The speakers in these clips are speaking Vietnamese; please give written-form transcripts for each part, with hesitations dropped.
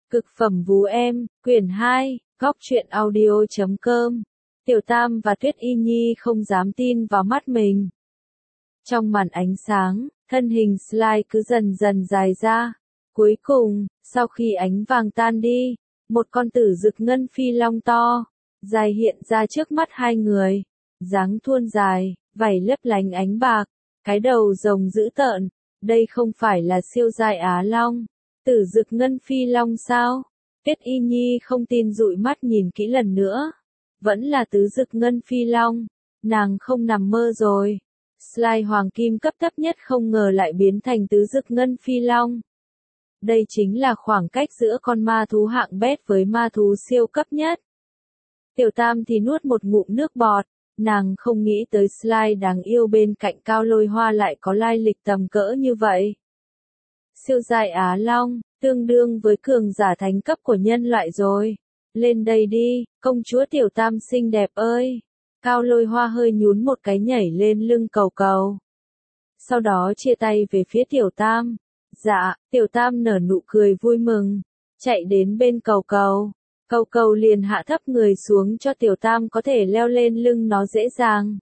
Cực phẩm vú em, quyển 2, góc truyện audio.com. Tiểu Tam và Tuyết Y Nhi không dám tin vào mắt mình. Trong màn ánh sáng, thân hình Sly cứ dần dần dài ra. Cuối cùng, sau khi ánh vàng tan đi, một con tử rực ngân phi long to, dài hiện ra trước mắt hai người. Dáng thuôn dài, vảy lấp lánh ánh bạc, cái đầu rồng dữ tợn. Đây không phải là siêu giai Á Long, tử rực ngân phi long sao? Tuyết Y Nhi không tin dụi mắt nhìn kỹ lần nữa. Vẫn là tứ rực ngân phi long. Nàng không nằm mơ rồi. Sly hoàng kim cấp thấp nhất không ngờ lại biến thành tứ rực ngân phi long. Đây chính là khoảng cách giữa con ma thú hạng bét với ma thú siêu cấp nhất. Tiểu Tam thì nuốt một ngụm nước bọt. Nàng không nghĩ tới Sly đáng yêu bên cạnh Cao Lôi Hoa lại có lai lịch tầm cỡ như vậy. Siêu giai Á Long, tương đương với cường giả thánh cấp của nhân loại rồi. Lên đây đi, công chúa Tiểu Tam xinh đẹp ơi. Cao Lôi Hoa hơi nhún một cái nhảy lên lưng cầu cầu. Sau đó chia tay về phía Tiểu Tam. Dạ, Tiểu Tam nở nụ cười vui mừng, chạy đến bên cầu cầu. Cầu cầu liền hạ thấp người xuống cho Tiểu Tam có thể leo lên lưng nó dễ dàng.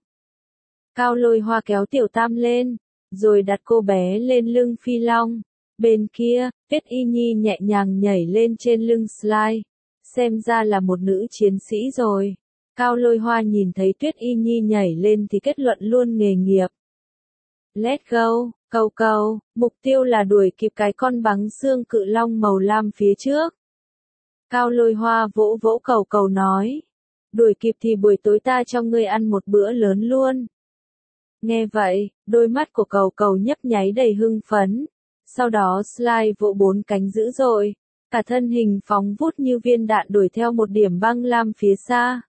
Cao Lôi Hoa kéo Tiểu Tam lên, rồi đặt cô bé lên lưng phi long. Bên kia, Tuyết Y Nhi nhẹ nhàng nhảy lên trên lưng Sly. Xem ra là một nữ chiến sĩ rồi. Cao Lôi Hoa nhìn thấy Tuyết Y Nhi nhảy lên thì kết luận luôn nghề nghiệp. Let's go, cầu cầu, mục tiêu là đuổi kịp cái con bắn xương cự long màu lam phía trước. Cao Lôi Hoa vỗ vỗ cầu cầu nói. Đuổi kịp thì buổi tối ta cho ngươi ăn một bữa lớn luôn. Nghe vậy, đôi mắt của cầu cầu nhấp nháy đầy hưng phấn. Sau đó Sly vỗ bốn cánh dữ dội. Cả thân hình phóng vút như viên đạn đuổi theo một điểm băng lam phía xa.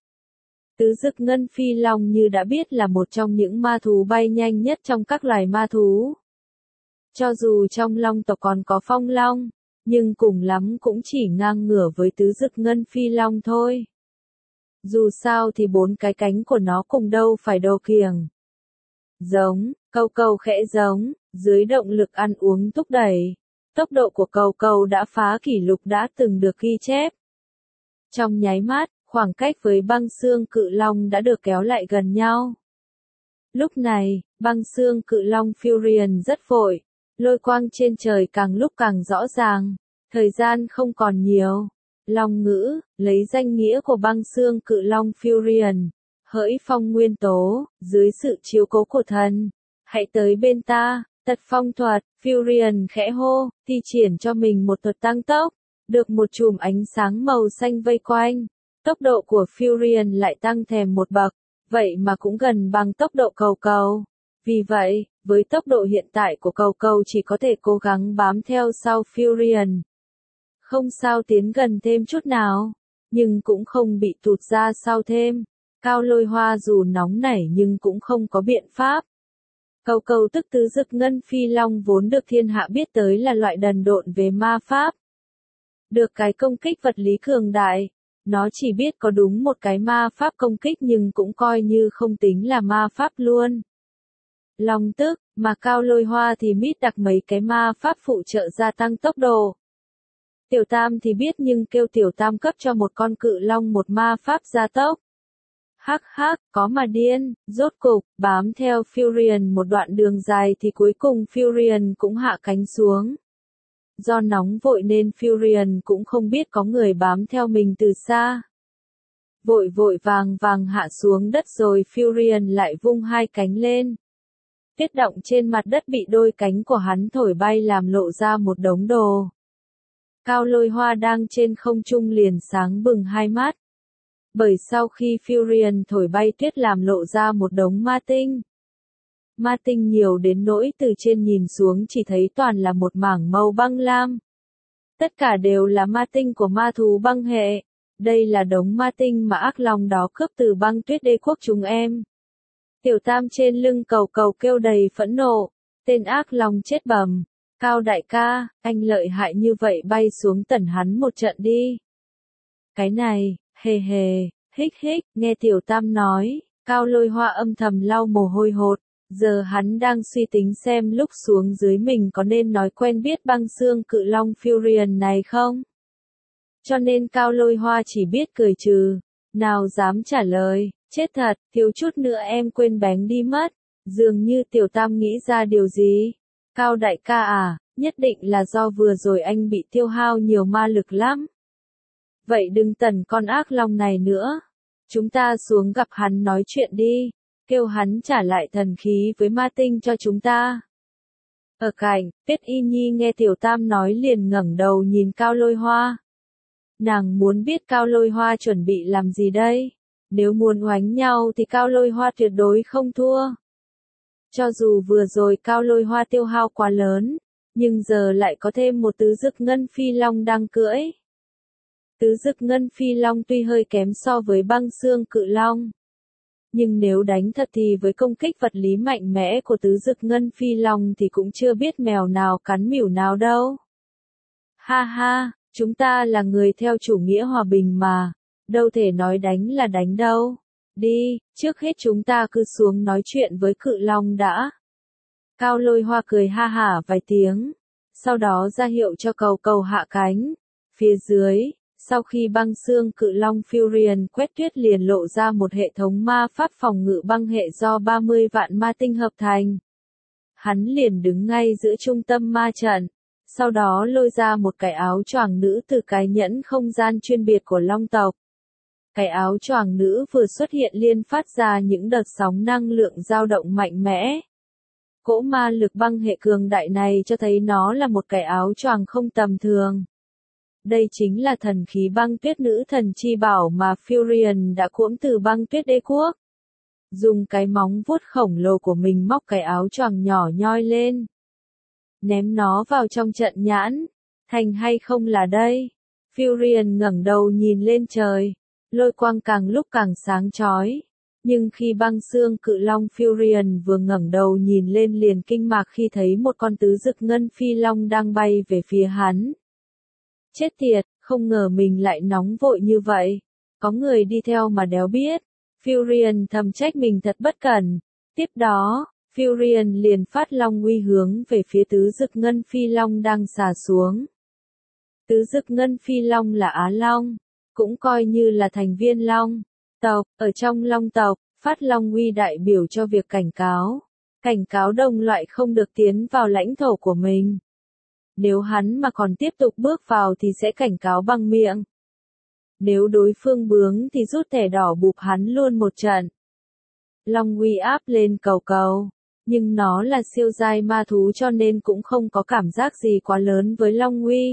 Tứ rực ngân phi long như đã biết là một trong những ma thú bay nhanh nhất trong các loài ma thú. Cho dù trong long tộc còn có phong long, nhưng cùng lắm cũng chỉ ngang ngửa với tứ rực ngân phi long thôi. Dù sao thì bốn cái cánh của nó cùng đâu phải đồ kiềng. Giống, cầu cầu khẽ giống, dưới động lực ăn uống thúc đẩy. Tốc độ của cầu cầu đã phá kỷ lục đã từng được ghi chép. Trong nháy mắt, khoảng cách với băng xương cự long đã được kéo lại gần nhau. Lúc này, băng xương cự long Furion rất vội. Lôi quang trên trời càng lúc càng rõ ràng. Thời gian không còn nhiều. Long ngữ, lấy danh nghĩa của băng xương cự long Furion. Hỡi phong nguyên tố, dưới sự chiếu cố của thần. Hãy tới bên ta, tật phong thuật, Furion khẽ hô, thi triển cho mình một thuật tăng tốc. Được một chùm ánh sáng màu xanh vây quanh. Tốc độ của Furion lại tăng thêm một bậc. Vậy mà cũng gần bằng tốc độ cầu cầu. Vì vậy, với tốc độ hiện tại của cầu cầu chỉ có thể cố gắng bám theo sau Furion. Không sao tiến gần thêm chút nào, nhưng cũng không bị tụt ra sau thêm. Cao Lôi Hoa dù nóng nảy nhưng cũng không có biện pháp. Cầu cầu tức tứ rực ngân phi long vốn được thiên hạ biết tới là loại đần độn về ma pháp. Được cái công kích vật lý cường đại. Nó chỉ biết có đúng một cái ma pháp công kích nhưng cũng coi như không tính là ma pháp luôn. Long tức, mà Cao Lôi Hoa thì mít đặc mấy cái ma pháp phụ trợ gia tăng tốc độ. Tiểu Tam thì biết nhưng kêu Tiểu Tam cấp cho một con cự long một ma pháp gia tốc. Hắc hắc, có mà điên, rốt cục, bám theo Furion một đoạn đường dài thì cuối cùng Furion cũng hạ cánh xuống. Do nóng vội nên Furion cũng không biết có người bám theo mình từ xa. Vội vội vàng vàng hạ xuống đất rồi Furion lại vung hai cánh lên. Tuyết động trên mặt đất bị đôi cánh của hắn thổi bay làm lộ ra một đống đồ. Cao Lôi Hoa đang trên không trung liền sáng bừng hai mắt. Bởi sau khi Furion thổi bay tuyết làm lộ ra một đống ma tinh. Ma tinh nhiều đến nỗi từ trên nhìn xuống chỉ thấy toàn là một mảng màu băng lam. Tất cả đều là ma tinh của ma thú băng hệ. Đây là đống ma tinh mà ác long đó cướp từ băng tuyết đế quốc chúng em. Tiểu Tam trên lưng cầu cầu kêu đầy phẫn nộ. Tên ác long chết bầm. Cao đại ca, anh lợi hại như vậy bay xuống tẩn hắn một trận đi. Cái này, hề hề, hích hích, nghe Tiểu Tam nói, Cao Lôi Hoa âm thầm lau mồ hôi hột. Giờ hắn đang suy tính xem lúc xuống dưới mình có nên nói quen biết băng xương cự long Furion này không? Cho nên Cao Lôi Hoa chỉ biết cười trừ, nào dám trả lời, chết thật, thiếu chút nữa em quên bánh đi mất. Dường như Tiểu Tam nghĩ ra điều gì. Cao đại ca à, nhất định là do vừa rồi anh bị tiêu hao nhiều ma lực lắm. Vậy đừng tẩn con ác long này nữa. Chúng ta xuống gặp hắn nói chuyện đi, kêu hắn trả lại thần khí với ma tinh cho chúng ta. Ở cạnh, Tuyết Y Nhi nghe Tiểu Tam nói liền ngẩng đầu nhìn Cao Lôi Hoa. Nàng muốn biết Cao Lôi Hoa chuẩn bị làm gì đây? Nếu muốn oánh nhau thì Cao Lôi Hoa tuyệt đối không thua. Cho dù vừa rồi Cao Lôi Hoa tiêu hao quá lớn, nhưng giờ lại có thêm một tứ dực ngân phi long đang cưỡi. Tứ dực ngân phi long tuy hơi kém so với băng xương cự long. Nhưng nếu đánh thật thì với công kích vật lý mạnh mẽ của tứ dực ngân phi long thì cũng chưa biết mèo nào cắn mỉu nào đâu. Ha ha, chúng ta là người theo chủ nghĩa hòa bình mà, đâu thể nói đánh là đánh đâu. Đi, trước hết chúng ta cứ xuống nói chuyện với cự long đã. Cao Lôi Hoa cười ha hả vài tiếng, sau đó ra hiệu cho cầu cầu hạ cánh. Phía dưới, sau khi băng xương cự long Furion quét tuyết liền lộ ra một hệ thống ma pháp phòng ngự băng hệ do 30 vạn ma tinh hợp thành. Hắn liền đứng ngay giữa trung tâm ma trận, sau đó lôi ra một cái áo choàng nữ từ cái nhẫn không gian chuyên biệt của long tộc. Cái áo choàng nữ vừa xuất hiện liền phát ra những đợt sóng năng lượng dao động mạnh mẽ. Cỗ ma lực băng hệ cường đại này cho thấy nó là một cái áo choàng không tầm thường. Đây chính là thần khí băng tuyết nữ thần chi bảo mà Furion đã cuỗm từ băng tuyết đế quốc. Dùng cái móng vuốt khổng lồ của mình móc cái áo choàng nhỏ nhoi lên. Ném nó vào trong trận nhãn. Thành hay không là đây? Furion ngẩng đầu nhìn lên trời. Lôi quang càng lúc càng sáng chói. Nhưng khi băng xương cự long Furion vừa ngẩng đầu nhìn lên liền kinh ngạc khi thấy một con tứ dực ngân phi long đang bay về phía hắn. Chết tiệt, không ngờ mình lại nóng vội như vậy. Có người đi theo mà đéo biết. Furion thầm trách mình thật bất cẩn. Tiếp đó, Furion liền phát long uy hướng về phía tứ dực ngân phi long đang xà xuống. Tứ dực ngân phi long là Á Long, cũng coi như là thành viên long tộc. Ở trong long tộc, phát long uy đại biểu cho việc cảnh cáo đồng loại không được tiến vào lãnh thổ của mình. Nếu hắn mà còn tiếp tục bước vào thì sẽ cảnh cáo bằng miệng. Nếu đối phương bướng thì rút thẻ đỏ bụp hắn luôn một trận. Long uy áp lên cầu cầu, nhưng nó là siêu giai ma thú cho nên cũng không có cảm giác gì quá lớn với long uy.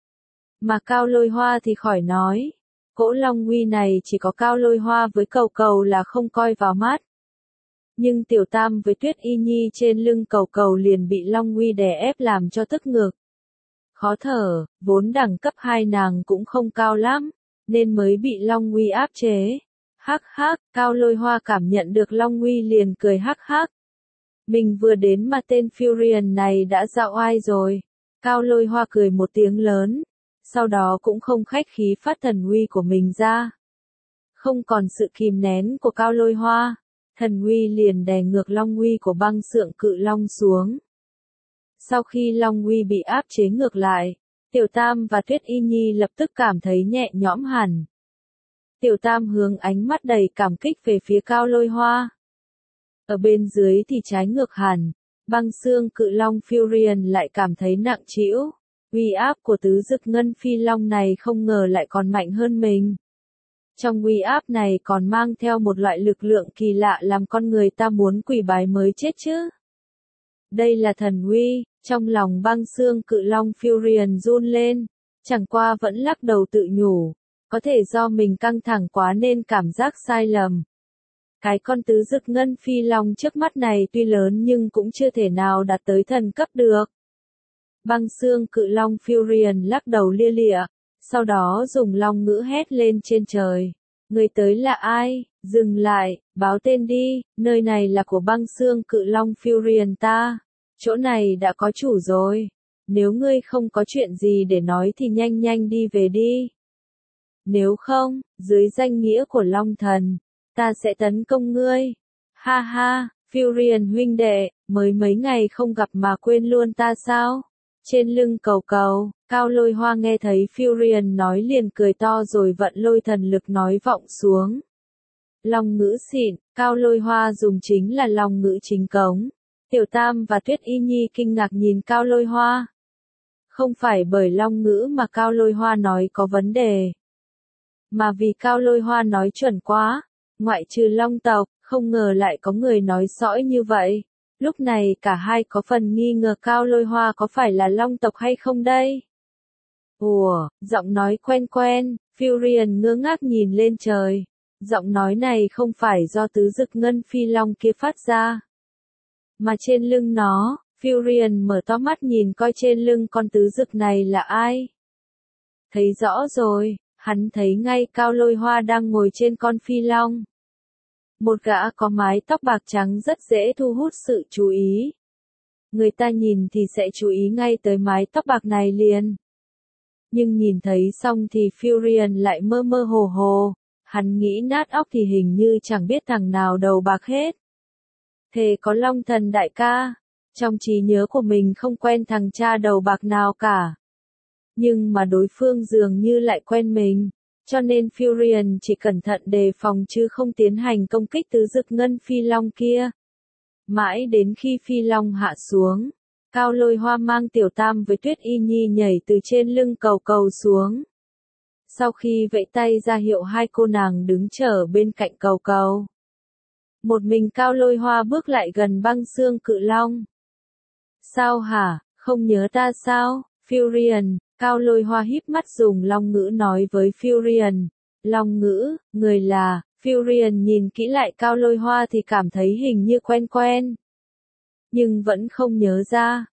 Mà Cao Lôi Hoa thì khỏi nói. Cỗ long uy này chỉ có Cao Lôi Hoa với cầu cầu là không coi vào mắt. Nhưng Tiểu Tam với Tuyết Y Nhi trên lưng cầu cầu liền bị long uy đè ép làm cho tức ngực. Khó thở, vốn đẳng cấp 2 nàng cũng không cao lắm, nên mới bị long uy áp chế. Hắc hắc, Cao Lôi Hoa cảm nhận được long uy liền cười hắc hắc. Mình vừa đến mà tên Furion này đã dạo oai rồi. Cao Lôi Hoa cười một tiếng lớn, sau đó cũng không khách khí phát thần uy của mình ra. Không còn sự kìm nén của Cao Lôi Hoa, thần uy liền đè ngược long uy của băng xương cự long xuống. Sau khi long uy bị áp chế ngược lại, Tiểu Tam và Tuyết Y Nhi lập tức cảm thấy nhẹ nhõm hẳn. Tiểu Tam hướng ánh mắt đầy cảm kích về phía Cao Lôi Hoa. Ở bên dưới thì trái ngược hẳn, băng xương cự long Furion lại cảm thấy nặng trĩu. Uy áp của tứ dực ngân phi long này không ngờ lại còn mạnh hơn mình. Trong uy áp này còn mang theo một loại lực lượng kỳ lạ làm con người ta muốn quỳ bái mới chết chứ. Đây là thần uy, trong lòng băng xương cự long Furion run lên, chẳng qua vẫn lắc đầu tự nhủ, có thể do mình căng thẳng quá nên cảm giác sai lầm. Cái con tứ dực ngân phi long trước mắt này tuy lớn nhưng cũng chưa thể nào đạt tới thần cấp được. Băng xương cự long Furion lắc đầu lia lịa, sau đó dùng long ngữ hét lên trên trời. Người tới là ai? Dừng lại, báo tên đi, nơi này là của băng xương cự long Furion ta. Chỗ này đã có chủ rồi. Nếu ngươi không có chuyện gì để nói thì nhanh nhanh đi về đi. Nếu không, dưới danh nghĩa của Long Thần, ta sẽ tấn công ngươi. Ha ha, Furion huynh đệ, mới mấy ngày không gặp mà quên luôn ta sao? Trên lưng cầu cầu, Cao Lôi Hoa nghe thấy Furion nói liền cười to rồi vận lôi thần lực nói vọng xuống. Long ngữ xịn, Cao Lôi Hoa dùng chính là long ngữ chính cống. Tiểu Tam và Tuyết Y Nhi kinh ngạc nhìn Cao Lôi Hoa. Không phải bởi long ngữ mà Cao Lôi Hoa nói có vấn đề, mà vì Cao Lôi Hoa nói chuẩn quá, ngoại trừ long tộc, không ngờ lại có người nói sõi như vậy. Lúc này cả hai có phần nghi ngờ Cao Lôi Hoa có phải là long tộc hay không đây. Ủa, giọng nói quen quen, Furion ngơ ngác nhìn lên trời. Giọng nói này không phải do tứ dực ngân phi long kia phát ra, mà trên lưng nó. Furion mở to mắt nhìn coi trên lưng con tứ dực này là ai. Thấy rõ rồi, hắn thấy ngay Cao Lôi Hoa đang ngồi trên con phi long. Một gã có mái tóc bạc trắng rất dễ thu hút sự chú ý. Người ta nhìn thì sẽ chú ý ngay tới mái tóc bạc này liền. Nhưng nhìn thấy xong thì Furion lại mơ mơ hồ hồ. Hắn nghĩ nát óc thì hình như chẳng biết thằng nào đầu bạc hết. Thế có Long Thần đại ca, trong trí nhớ của mình không quen thằng cha đầu bạc nào cả. Nhưng mà đối phương dường như lại quen mình, cho nên Furion chỉ cẩn thận đề phòng chứ không tiến hành công kích tứ dực ngân phi long kia. Mãi đến khi phi long hạ xuống, Cao Lôi Hoa mang Tiểu Tam với Tuyết Y Nhi nhảy từ trên lưng cầu cầu xuống. Sau khi vẫy tay ra hiệu hai cô nàng đứng chờ bên cạnh cầu cầu, một mình Cao Lôi Hoa bước lại gần băng xương cự long. Sao hả, không nhớ ta sao, Furion? Cao Lôi Hoa híp mắt dùng long ngữ nói với Furion. Long ngữ, người là, Furion nhìn kỹ lại Cao Lôi Hoa thì cảm thấy hình như quen quen. Nhưng vẫn không nhớ ra.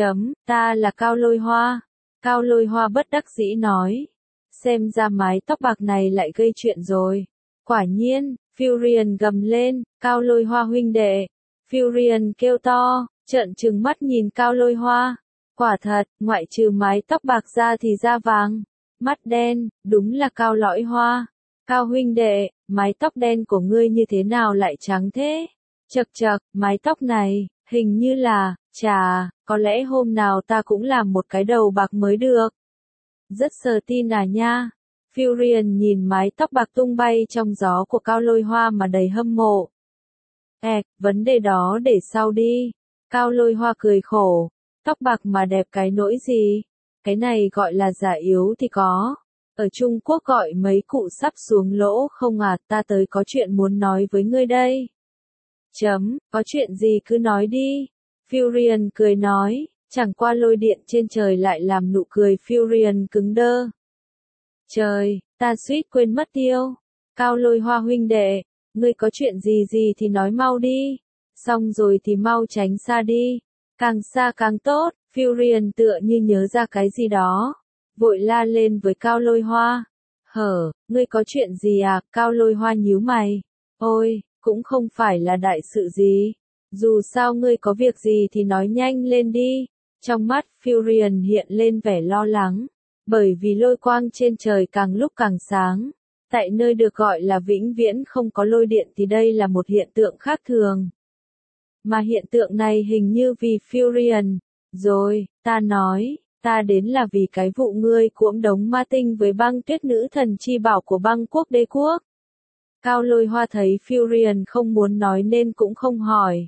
Ta là Cao Lôi Hoa. Cao Lôi Hoa bất đắc dĩ nói. Xem ra mái tóc bạc này lại gây chuyện rồi. Quả nhiên, Furion gầm lên, Cao Lôi Hoa huynh đệ. Furion kêu to, trợn trừng mắt nhìn Cao Lôi Hoa. Quả thật, ngoại trừ mái tóc bạc ra thì da vàng, mắt đen, đúng là Cao Lõi Hoa. Cao huynh đệ, mái tóc đen của ngươi như thế nào lại trắng thế? Chậc chậc, mái tóc này, hình như là, chà, có lẽ hôm nào ta cũng làm một cái đầu bạc mới được. Rất sờ tin à nha. Furion nhìn mái tóc bạc tung bay trong gió của Cao Lôi Hoa mà đầy hâm mộ. Vấn đề đó để sau đi. Cao Lôi Hoa cười khổ. Tóc bạc mà đẹp cái nỗi gì? Cái này gọi là già yếu thì có. Ở Trung Quốc gọi mấy cụ sắp xuống lỗ không à, ta tới có chuyện muốn nói với ngươi đây. Có chuyện gì cứ nói đi. Furion cười nói, chẳng qua lôi điện trên trời lại làm nụ cười Furion cứng đơ. Trời, ta suýt quên mất tiêu. Cao Lôi Hoa huynh đệ, ngươi có chuyện gì thì nói mau đi. Xong rồi thì mau tránh xa đi. Càng xa càng tốt, Furion tựa như nhớ ra cái gì đó. Vội la lên với Cao Lôi Hoa. Ngươi có chuyện gì à? Cao Lôi Hoa nhíu mày. Ôi, cũng không phải là đại sự gì. Dù sao ngươi có việc gì thì nói nhanh lên đi. Trong mắt Furion hiện lên vẻ lo lắng. Bởi vì lôi quang trên trời càng lúc càng sáng. Tại nơi được gọi là vĩnh viễn không có lôi điện thì đây là một hiện tượng khác thường. Mà hiện tượng này hình như vì Furion. Rồi, ta nói, ta đến là vì cái vụ ngươi cuỗm đống ma tinh với băng tuyết nữ thần chi bảo của băng quốc đế quốc. Cao Lôi Hoa thấy Furion không muốn nói nên cũng không hỏi.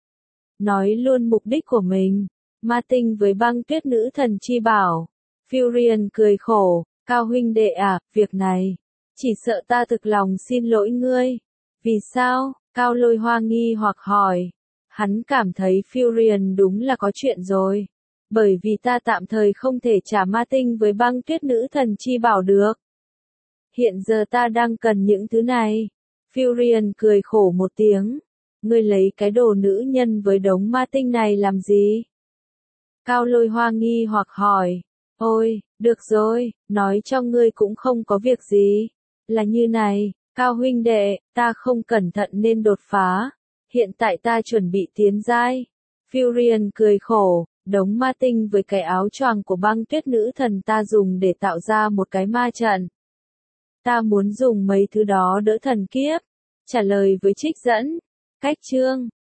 Nói luôn mục đích của mình. Ma tinh với băng tuyết nữ thần chi bảo. Furion cười khổ, Cao huynh đệ à, việc này. Chỉ sợ ta thực lòng xin lỗi ngươi. Vì sao? Cao Lôi Hoa nghi hoặc hỏi. Hắn cảm thấy Furion đúng là có chuyện rồi. Bởi vì ta tạm thời không thể trả ma tinh với băng tuyết nữ thần chi bảo được. Hiện giờ ta đang cần những thứ này. Furion cười khổ một tiếng. Ngươi lấy cái đồ nữ nhân với đống ma tinh này làm gì? Cao Lôi Hoa nghi hoặc hỏi. Ôi, được rồi, nói cho ngươi cũng không có việc gì. Là như này, Cao huynh đệ, ta không cẩn thận nên đột phá. Hiện tại ta chuẩn bị tiến giai. Furion cười khổ, đống ma tinh với cái áo choàng của băng tuyết nữ thần ta dùng để tạo ra một cái ma trận. Ta muốn dùng mấy thứ đó đỡ thần kiếp. Trả lời với trích dẫn. Cách chương